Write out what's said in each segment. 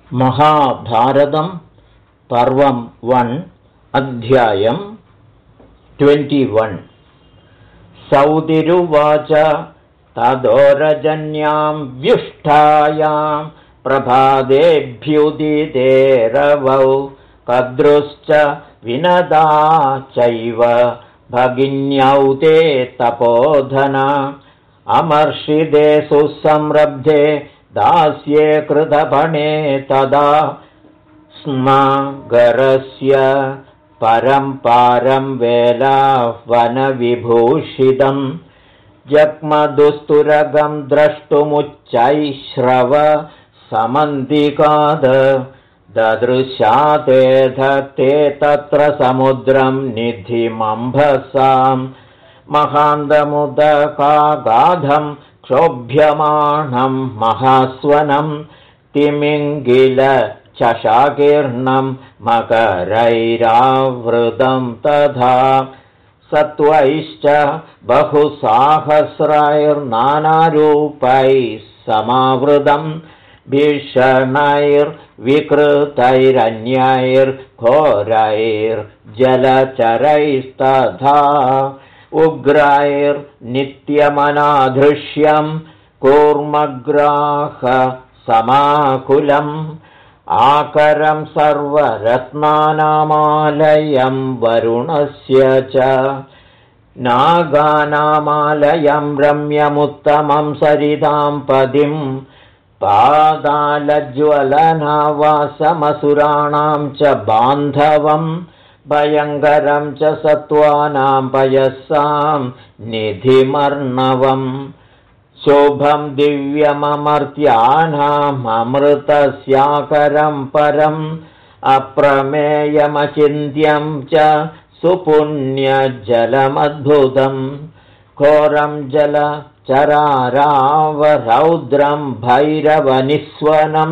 महाभारतं पर्वं 1 अध्यायं 21। सौतिरुवाच तदोरजन्यां व्युष्ठायां प्रभादेभ्युदिते रवौ कद्रुश्च विनदा चैव भगिन्यौ ते तपोधना अमर्षिदे सुसंरब्धे दास्ये कृतपणे तदा स्मगरस्य परं वेलाह्वनविभूषितं जग्मदुस्तुरगं द्रष्टुमुच्चैश्रव समन्तिकाद ददृशातेध ते तत्र समुद्रं निधिमम्भसां महान्तमुदकागाधं क्षोभ्यमाणं महास्वनं तिमिङ्गिलचषाकीर्णं मकरैरावृतं तथा सत्त्वैश्च बहुसाहस्रैर्नानारूपैः समावृतं भीषणैर्विकृतैरन्यैर्घोरैर्जलचरैस्तथा उग्रैर्नित्यमनाधृष्यं कूर्मग्राह समाकुलम् आकरं सर्वरत्नानामालयं वरुणस्य च नागानामालयं रम्यमुत्तमं सरितां पदिं पादालज्वलनावासमसुराणां च बान्धवं भयङ्करं च सत्त्वानां पयस्सां निधिमर्णवम् शोभं दिव्यममर्त्यानाममृतस्याकरं परम् अप्रमेयमचिन्त्यं च सुपुण्यजलमद्भुतं घोरं जलचरारावरौद्रं भैरवनिस्वनं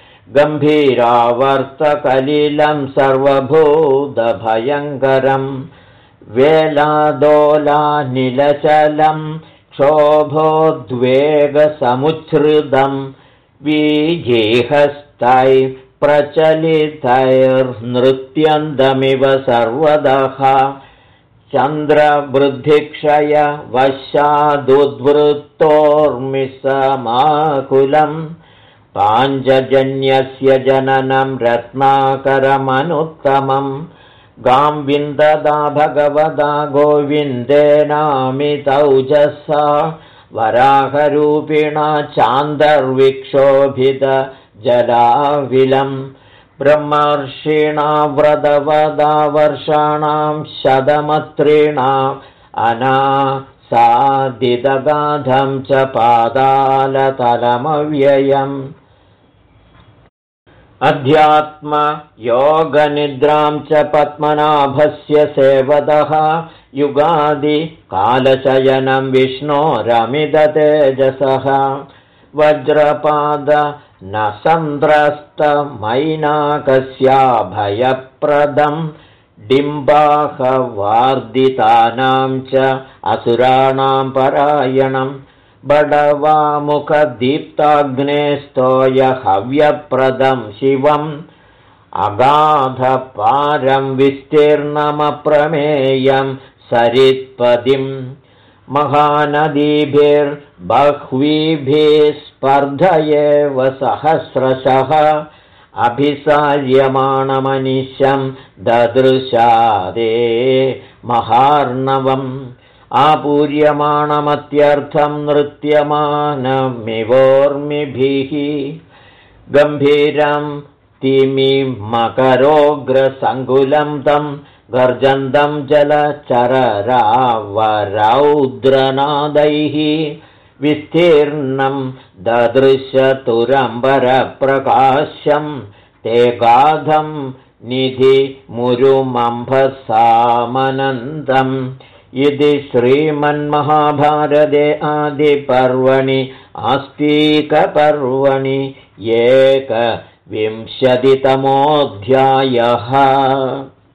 गम्भीरावर्तकलिलं सर्वभूतभयङ्करं वेलादोलानिलचलं क्षोभोद्वेगसमुच्छ्रितं वीजिहस्तैः प्रचलितैर्नृत्यन्तमिव सर्वदः चन्द्रवृद्धिक्षयवशादुद्वृत्तोर्मिसमाकुलं पाञ्चजन्यस्य जननं रत्नाकरमनुत्तमं गां विन्ददा भगवदा गोविन्देनामितौजसा वराहरूपिणा चान्दर्विक्षोभितजलाविलं ब्रह्मर्षिणा व्रतवदा वर्षाणां शतमत्रिणाम् अनासादितगाधं च पातालतलमव्ययम् अध्यात्मयोगनिद्रां च पद्मनाभस्य सेवदः युगादिकालशयनं विष्णोरमिततेजसः वज्रपाद न सन्द्रस्तमैनाकस्याभयप्रदं डिम्बाहवार्दितानां च असुराणां परायणम् बडवामुखदीप्ताग्नेस्तोयहव्यप्रदं शिवम् अगाधपारं विस्तीर्णमप्रमेयं सरित्पदिं महानदीभिर्बह्वीभिः स्पर्धयेव सहस्रशः अभिसार्यमाणमनिशं ददृशादे महार्णवम् आपूर्यमाणमत्यर्थं नृत्यमानमिवोर्मिभिः गम्भीरं तिमिमकरोग्रसङ्कुलं तं गर्जन्तं जलचररावरौद्रनादैः विस्तीर्णं ददृशतुरम्बरप्रकाश्यं ते गाधं निधिमुरुमम्भसामनन्दम् इति श्रीमन्महाभारते आदिपर्वणि आस्तिकपर्वणि 21तमोऽध्यायः।